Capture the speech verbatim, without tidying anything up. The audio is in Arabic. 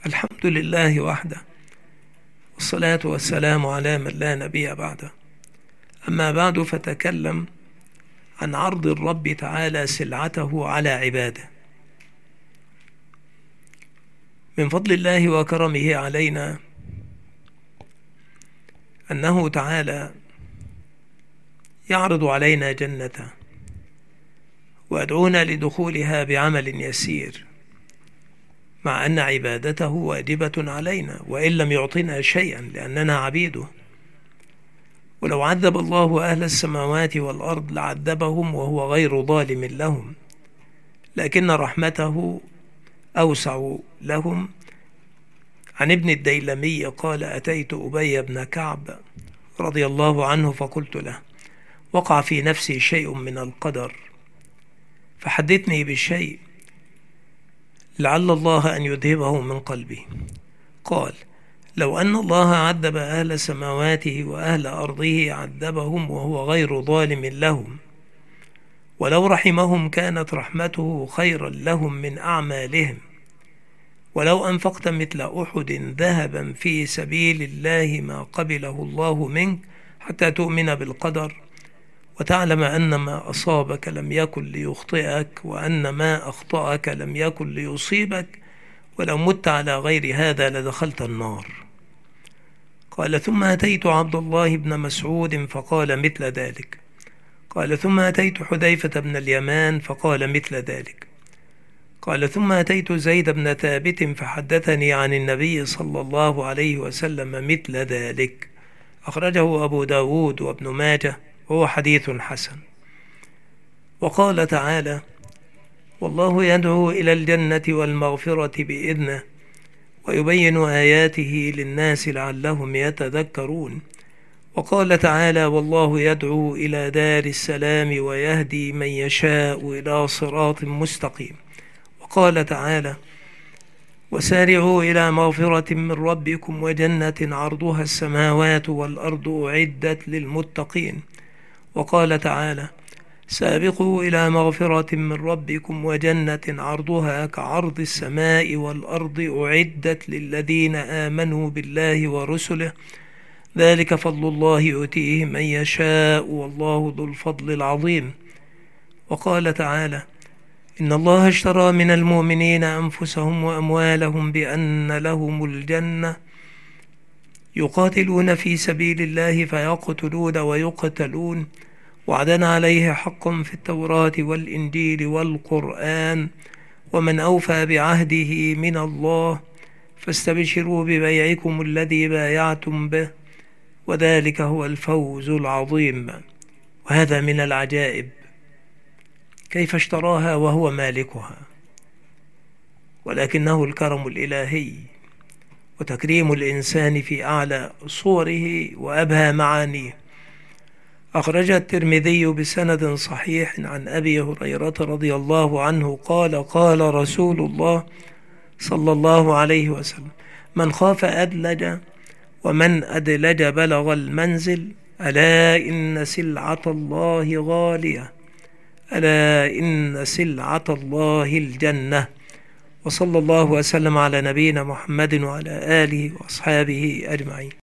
الحمد لله وحده، والصلاة والسلام على من لا نبي بعده. أما بعد، فتكلم عن عرض الرب تعالى سلعته على عباده. من فضل الله وكرمه علينا أنه تعالى يعرض علينا جنته ويدعونا لدخولها بعمل يسير، مع أن عبادته واجبة علينا وإن لم يعطنا شيئا لأننا عبيده. ولو عذب الله أهل السماوات والأرض لعذبهم وهو غير ظالم لهم، لكن رحمته أوسع لهم. عن ابن الديلمي قال: أتيت أبي بن كعب رضي الله عنه فقلت له: وقع في نفسي شيء من القدر فحدثني بشيء لعل الله أن يذهبه من قلبي. قال: لو أن الله عذب أهل سماواته وأهل أرضه عذبهم وهو غير ظالم لهم، ولو رحمهم كانت رحمته خيرا لهم من أعمالهم. ولو أنفقت مثل أحد ذهبا في سبيل الله ما قبله الله منك حتى تؤمن بالقدر وتعلم أن ما أصابك لم يكن ليخطئك وأن ما أخطأك لم يكن ليصيبك، ولو مت على غير هذا لدخلت النار. قال: ثم أتيت عبد الله بن مسعود فقال مثل ذلك. قال: ثم أتيت حذيفة بن اليمان فقال مثل ذلك. قال: ثم أتيت زيد بن ثابت فحدثني عن النبي صلى الله عليه وسلم مثل ذلك. أخرجه أبو داود وابن ماجه وهو حديث حسن. وقال تعالى: والله يدعو إلى الجنة والمغفرة بإذنه ويبين آياته للناس لعلهم يتذكرون. وقال تعالى: والله يدعو إلى دار السلام ويهدي من يشاء إلى صراط مستقيم. وقال تعالى: وسارعوا إلى مغفرة من ربكم وجنة عرضها السماوات والأرض أعدت للمتقين. وقال تعالى: سابقوا إلى مغفرة من ربكم وجنة عرضها كعرض السماء والأرض أعدت للذين آمنوا بالله ورسله ذلك فضل الله يؤتيه من يشاء والله ذو الفضل العظيم. وقال تعالى: إن الله اشترى من المؤمنين أنفسهم وأموالهم بأن لهم الجنة يقاتلون في سبيل الله فيقتلون ويقتلون وعدا عليه حق في التوراة والإنجيل والقرآن ومن أوفى بعهده من الله فاستبشروا ببيعكم الذي بايعتم به وذلك هو الفوز العظيم. وهذا من العجائب، كيف اشتراها وهو مالكها، ولكنه الكرم الإلهي وتكريم الإنسان في أعلى صوره وأبهى معانيه. أخرج الترمذي بسند صحيح عن أبي هريرة رضي الله عنه قال: قال رسول الله صلى الله عليه وسلم: من خاف أدلج ومن أدلج بلغ المنزل. ألا إن سلعة الله غالية، ألا إن سلعة الله الجنة. وصلى الله وسلم على نبينا محمد وعلى آله وأصحابه أجمعين.